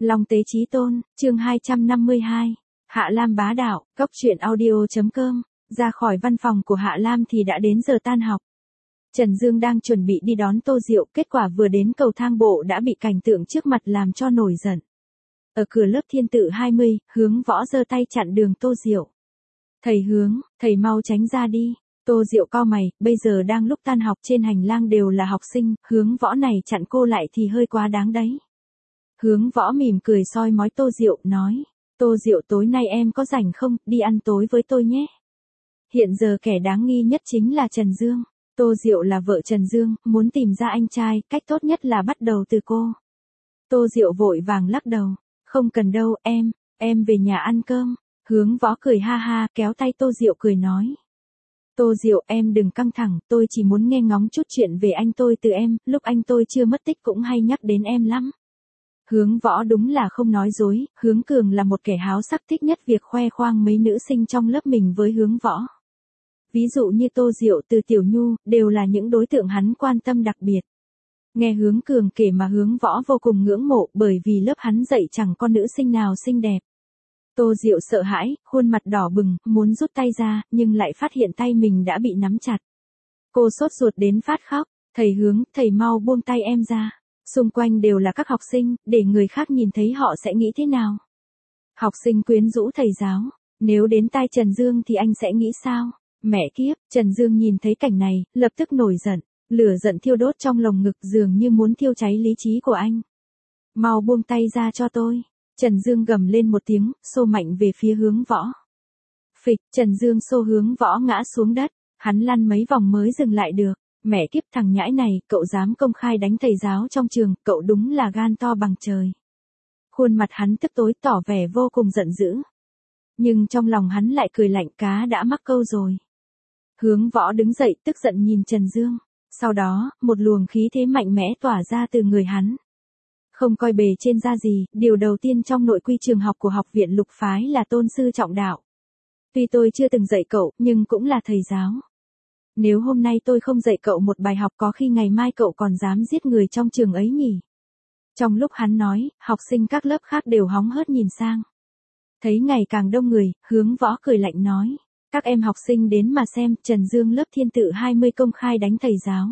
Long Tế Chí Tôn, chương 252. Hạ Lam bá đạo, cóc truyện audio.com. Ra khỏi văn phòng của Hạ Lam thì đã đến giờ tan học. Trần Dương đang chuẩn bị đi đón Tô Diệu, kết quả vừa đến cầu thang bộ đã bị cảnh tượng trước mặt làm cho nổi giận. Ở cửa lớp Thiên Tự 20, Hướng Võ giơ tay chặn đường Tô Diệu. Thầy Hướng, thầy mau tránh ra đi. Tô Diệu cau mày, bây giờ đang lúc tan học, trên hành lang đều là học sinh, Hướng Võ này chặn cô lại thì hơi quá đáng đấy. Hướng Võ mỉm cười soi mói Tô Diệu, nói, Tô Diệu tối nay em có rảnh không, đi ăn tối với tôi nhé. Hiện giờ kẻ đáng nghi nhất chính là Trần Dương. Tô Diệu là vợ Trần Dương, muốn tìm ra anh trai, cách tốt nhất là bắt đầu từ cô. Tô Diệu vội vàng lắc đầu, không cần đâu, em về nhà ăn cơm. Hướng Võ cười ha ha, kéo tay Tô Diệu cười nói. Tô Diệu, em đừng căng thẳng, tôi chỉ muốn nghe ngóng chút chuyện về anh tôi từ em, lúc anh tôi chưa mất tích cũng hay nhắc đến em lắm. Hướng Võ đúng là không nói dối, Hướng Cường là một kẻ háo sắc, thích nhất việc khoe khoang mấy nữ sinh trong lớp mình với Hướng Võ. Ví dụ như Tô Diệu, từ Tiểu Nhu, đều là những đối tượng hắn quan tâm đặc biệt. Nghe Hướng Cường kể mà Hướng Võ vô cùng ngưỡng mộ, bởi vì lớp hắn dạy chẳng có nữ sinh nào xinh đẹp. Tô Diệu sợ hãi, khuôn mặt đỏ bừng, muốn rút tay ra, nhưng lại phát hiện tay mình đã bị nắm chặt. Cô sốt ruột đến phát khóc, thầy Hướng, thầy mau buông tay em ra. Xung quanh đều là các học sinh, để người khác nhìn thấy họ sẽ nghĩ thế nào? Học sinh quyến rũ thầy giáo, nếu đến tai Trần Dương thì anh sẽ nghĩ sao? Mẹ kiếp, Trần Dương nhìn thấy cảnh này, lập tức nổi giận, lửa giận thiêu đốt trong lồng ngực dường như muốn thiêu cháy lý trí của anh. Mau buông tay ra cho tôi. Trần Dương gầm lên một tiếng, xô mạnh về phía Hướng Võ. Phịch, Trần Dương xô Hướng Võ ngã xuống đất, hắn lăn mấy vòng mới dừng lại được. Mẹ kiếp, thằng nhãi này, cậu dám công khai đánh thầy giáo trong trường, cậu đúng là gan to bằng trời. Khuôn mặt hắn tức tối, tỏ vẻ vô cùng giận dữ. Nhưng trong lòng hắn lại cười lạnh, cá đã mắc câu rồi. Hướng Võ đứng dậy, tức giận nhìn Trần Dương. Sau đó, một luồng khí thế mạnh mẽ tỏa ra từ người hắn. Không coi bề trên ra gì, điều đầu tiên trong nội quy trường học của học viện Lục Phái là tôn sư trọng đạo. Tuy tôi chưa từng dạy cậu, nhưng cũng là thầy giáo. Nếu hôm nay tôi không dạy cậu một bài học, có khi ngày mai cậu còn dám giết người trong trường ấy nhỉ? Trong lúc hắn nói, học sinh các lớp khác đều hóng hớt nhìn sang. Thấy ngày càng đông người, Hướng Võ cười lạnh nói. Các em học sinh đến mà xem, Trần Dương lớp Thiên Tự 20 công khai đánh thầy giáo.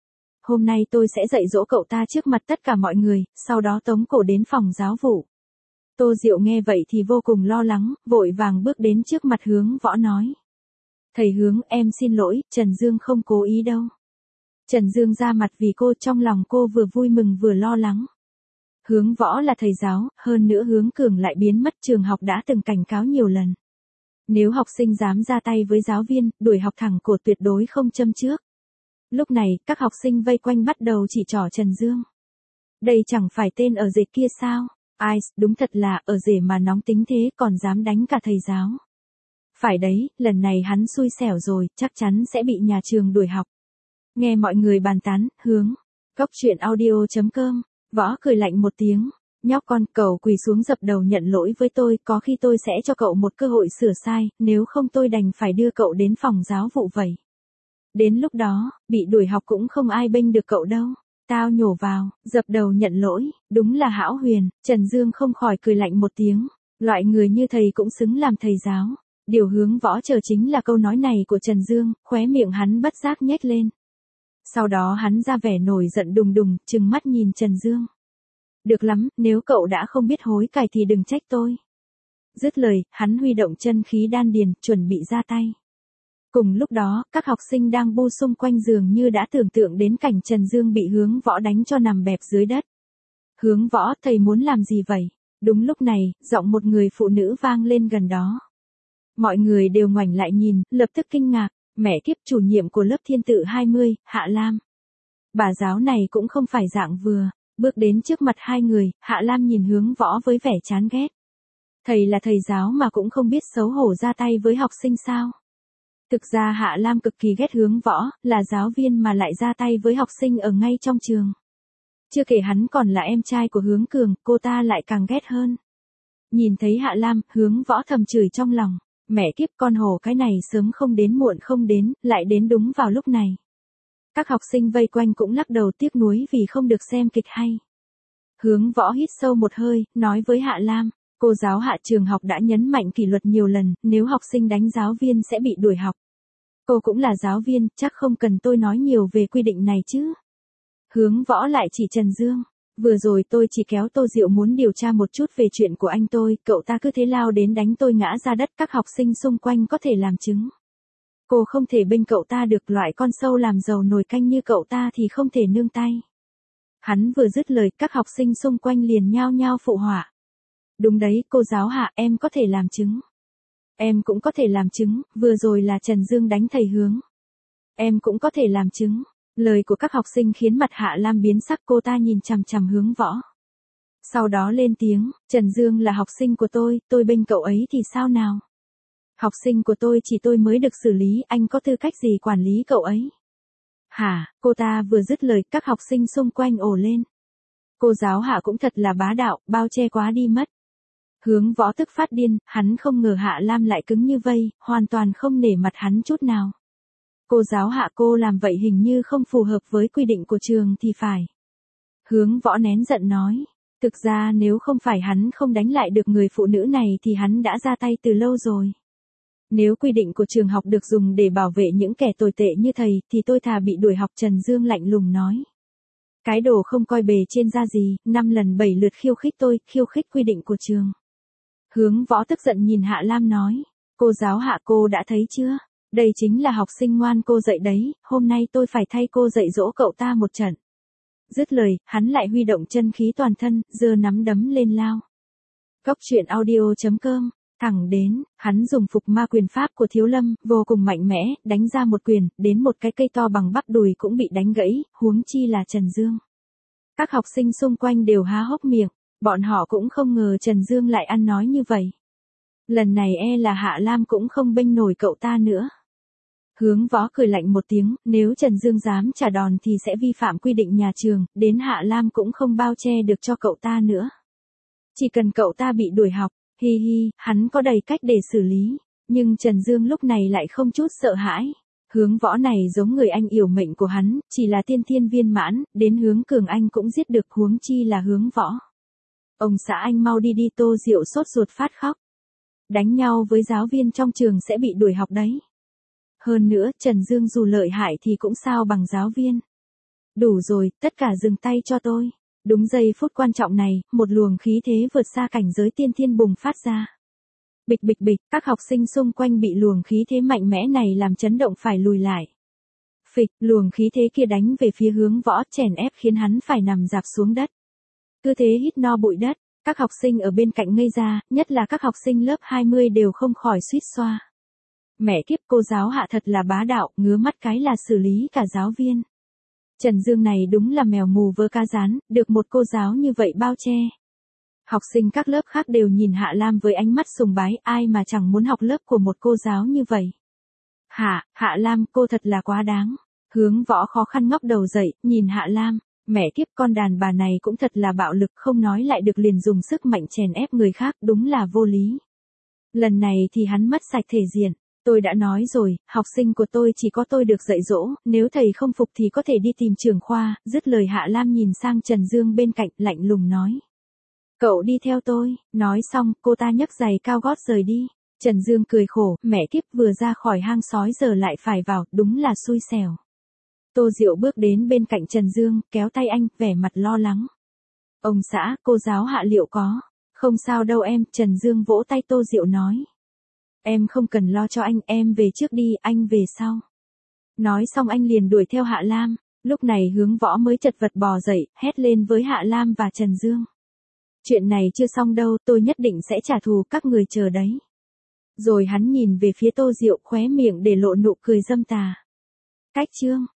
Hôm nay tôi sẽ dạy dỗ cậu ta trước mặt tất cả mọi người, sau đó tống cổ đến phòng giáo vụ. Tô Diệu nghe vậy thì vô cùng lo lắng, vội vàng bước đến trước mặt Hướng Võ nói. Thầy Hướng, em xin lỗi, Trần Dương không cố ý đâu. Trần Dương ra mặt vì cô, trong lòng cô vừa vui mừng vừa lo lắng. Hướng Võ là thầy giáo, hơn nữa Hướng Cường lại biến mất, trường học đã từng cảnh cáo nhiều lần. Nếu học sinh dám ra tay với giáo viên, đuổi học thẳng cổ, tuyệt đối không châm trước. Lúc này, các học sinh vây quanh bắt đầu chỉ trỏ Trần Dương. Đây chẳng phải tên ở rể kia sao? Ai, đúng thật là, ở rể mà nóng tính thế còn dám đánh cả thầy giáo. Phải đấy, lần này hắn xui xẻo rồi, chắc chắn sẽ bị nhà trường đuổi học. Nghe mọi người bàn tán, Hướng. Cóc truyện audio.com. Võ cười lạnh một tiếng. Nhóc con, cậu quỳ xuống dập đầu nhận lỗi với tôi, có khi tôi sẽ cho cậu một cơ hội sửa sai, nếu không tôi đành phải đưa cậu đến phòng giáo vụ vậy. Đến lúc đó, bị đuổi học cũng không ai bênh được cậu đâu. Tao nhổ vào, dập đầu nhận lỗi, đúng là hão huyền. Trần Dương không khỏi cười lạnh một tiếng. Loại người như thầy cũng xứng làm thầy giáo. Điều Hướng Võ chờ chính là câu nói này của Trần Dương, khóe miệng hắn bất giác nhếch lên. Sau đó hắn ra vẻ nổi giận đùng đùng, trừng mắt nhìn Trần Dương. Được lắm, nếu cậu đã không biết hối cải thì đừng trách tôi. Dứt lời, hắn huy động chân khí đan điền, chuẩn bị ra tay. Cùng lúc đó, các học sinh đang bu xung quanh giường như đã tưởng tượng đến cảnh Trần Dương bị Hướng Võ đánh cho nằm bẹp dưới đất. Hướng Võ, thầy muốn làm gì vậy? Đúng lúc này, giọng một người phụ nữ vang lên gần đó. Mọi người đều ngoảnh lại nhìn, lập tức kinh ngạc, mẹ kiếp, chủ nhiệm của lớp Thiên Tự 20, Hạ Lam. Bà giáo này cũng không phải dạng vừa, bước đến trước mặt hai người, Hạ Lam nhìn Hướng Võ với vẻ chán ghét. Thầy là thầy giáo mà cũng không biết xấu hổ ra tay với học sinh sao? Thực ra Hạ Lam cực kỳ ghét Hướng Võ, là giáo viên mà lại ra tay với học sinh ở ngay trong trường. Chưa kể hắn còn là em trai của Hướng Cường, cô ta lại càng ghét hơn. Nhìn thấy Hạ Lam, Hướng Võ thầm chửi trong lòng. Mẹ kiếp, con hổ cái này sớm không đến muộn không đến, lại đến đúng vào lúc này. Các học sinh vây quanh cũng lắc đầu tiếc nuối vì không được xem kịch hay. Hướng Võ hít sâu một hơi, nói với Hạ Lam, cô giáo Hạ trường học đã nhấn mạnh kỷ luật nhiều lần, nếu học sinh đánh giáo viên sẽ bị đuổi học. Cô cũng là giáo viên, chắc không cần tôi nói nhiều về quy định này chứ. Hướng Võ lại chỉ Trần Dương. Vừa rồi tôi chỉ kéo Tô Diệu muốn điều tra một chút về chuyện của anh tôi, cậu ta cứ thế lao đến đánh tôi ngã ra đất, các học sinh xung quanh có thể làm chứng. Cô không thể bênh cậu ta được, loại con sâu làm giàu nồi canh như cậu ta thì không thể nương tay. Hắn vừa dứt lời, các học sinh xung quanh liền nhao nhao phụ họa. Đúng đấy, cô giáo Hạ, em có thể làm chứng. Em cũng có thể làm chứng, vừa rồi là Trần Dương đánh thầy Hướng. Em cũng có thể làm chứng. Lời của các học sinh khiến mặt Hạ Lam biến sắc, cô ta nhìn chằm chằm Hướng Võ. Sau đó lên tiếng, Trần Dương là học sinh của tôi bênh cậu ấy thì sao nào? Học sinh của tôi chỉ tôi mới được xử lý, anh có tư cách gì quản lý cậu ấy? Hả, cô ta vừa dứt lời, các học sinh xung quanh ồ lên. Cô giáo Hạ cũng thật là bá đạo, bao che quá đi mất. Hướng Võ tức phát điên, hắn không ngờ Hạ Lam lại cứng như vây, hoàn toàn không nể mặt hắn chút nào. Cô giáo Hạ, cô làm vậy hình như không phù hợp với quy định của trường thì phải. Hướng Võ nén giận nói, thực ra nếu không phải hắn không đánh lại được người phụ nữ này thì hắn đã ra tay từ lâu rồi. Nếu quy định của trường học được dùng để bảo vệ những kẻ tồi tệ như thầy thì tôi thà bị đuổi học, Trần Dương lạnh lùng nói. Cái đồ không coi bề trên ra gì, 5 lần 7 lượt khiêu khích tôi, khiêu khích quy định của trường. Hướng Võ tức giận nhìn Hạ Lam nói, cô giáo Hạ, cô đã thấy chưa? Đây chính là học sinh ngoan cô dạy đấy, hôm nay tôi phải thay cô dạy dỗ cậu ta một trận. Dứt lời, hắn lại huy động chân khí toàn thân, giơ nắm đấm lên lao. Cốc truyện audio.com, thẳng đến, hắn dùng phục ma quyền pháp của Thiếu Lâm, vô cùng mạnh mẽ, đánh ra một quyền, đến một cái cây to bằng bắp đùi cũng bị đánh gãy, huống chi là Trần Dương. Các học sinh xung quanh đều há hốc miệng, bọn họ cũng không ngờ Trần Dương lại ăn nói như vậy. Lần này là Hạ Lam cũng không bênh nổi cậu ta nữa. Hướng Võ cười lạnh một tiếng, nếu Trần Dương dám trả đòn thì sẽ vi phạm quy định nhà trường, đến Hạ Lam cũng không bao che được cho cậu ta nữa. Chỉ cần cậu ta bị đuổi học, hi hi, hắn có đầy cách để xử lý, nhưng Trần Dương lúc này lại không chút sợ hãi. Hướng Võ này giống người anh yểu mệnh của hắn, chỉ là tiên thiên viên mãn, đến Hướng Cường anh cũng giết được, huống chi là Hướng Võ. Ông xã anh mau đi đi, Tô Diệu sốt ruột phát khóc. Đánh nhau với giáo viên trong trường sẽ bị đuổi học đấy. Hơn nữa, Trần Dương dù lợi hại thì cũng sao bằng giáo viên. Đủ rồi, tất cả dừng tay cho tôi. Đúng giây phút quan trọng này, một luồng khí thế vượt xa cảnh giới tiên thiên bùng phát ra. Bịch bịch bịch, các học sinh xung quanh bị luồng khí thế mạnh mẽ này làm chấn động phải lùi lại. Phịch, luồng khí thế kia đánh về phía Hướng Võ, chèn ép khiến hắn phải nằm rạp xuống đất. Cứ thế hít no bụi đất, các học sinh ở bên cạnh ngây ra, nhất là các học sinh lớp 20 đều không khỏi suýt xoa. Mẹ kiếp, cô giáo Hạ thật là bá đạo, ngứa mắt cái là xử lý cả giáo viên. Trần Dương này đúng là mèo mù vớ cá rán, được một cô giáo như vậy bao che. Học sinh các lớp khác đều nhìn Hạ Lam với ánh mắt sùng bái, ai mà chẳng muốn học lớp của một cô giáo như vậy. Hạ Lam, cô thật là quá đáng. Hướng Võ khó khăn ngóc đầu dậy, nhìn Hạ Lam, mẹ kiếp, con đàn bà này cũng thật là bạo lực, không nói lại được liền dùng sức mạnh chèn ép người khác, đúng là vô lý. Lần này thì hắn mất sạch thể diện. Tôi đã nói rồi, học sinh của tôi chỉ có tôi được dạy dỗ, nếu thầy không phục thì có thể đi tìm trưởng khoa. Dứt lời, Hạ Lam nhìn sang Trần Dương bên cạnh, lạnh lùng nói. Cậu đi theo tôi. Nói xong, cô ta nhấc giày cao gót rời đi. Trần Dương cười khổ, mẹ kiếp, vừa ra khỏi hang sói giờ lại phải vào, đúng là xui xẻo. Tô Diệu bước đến bên cạnh Trần Dương, kéo tay anh, vẻ mặt lo lắng. Ông xã, cô giáo Hạ liệu có. Không sao đâu em, Trần Dương vỗ tay Tô Diệu nói. Em không cần lo cho anh, em về trước đi, anh về sau. Nói xong anh liền đuổi theo Hạ Lam, lúc này Hướng Võ mới chật vật bò dậy, hét lên với Hạ Lam và Trần Dương. Chuyện này chưa xong đâu, tôi nhất định sẽ trả thù, các người chờ đấy. Rồi hắn nhìn về phía Tô Diệu, khóe miệng để lộ nụ cười dâm tà. Cách chương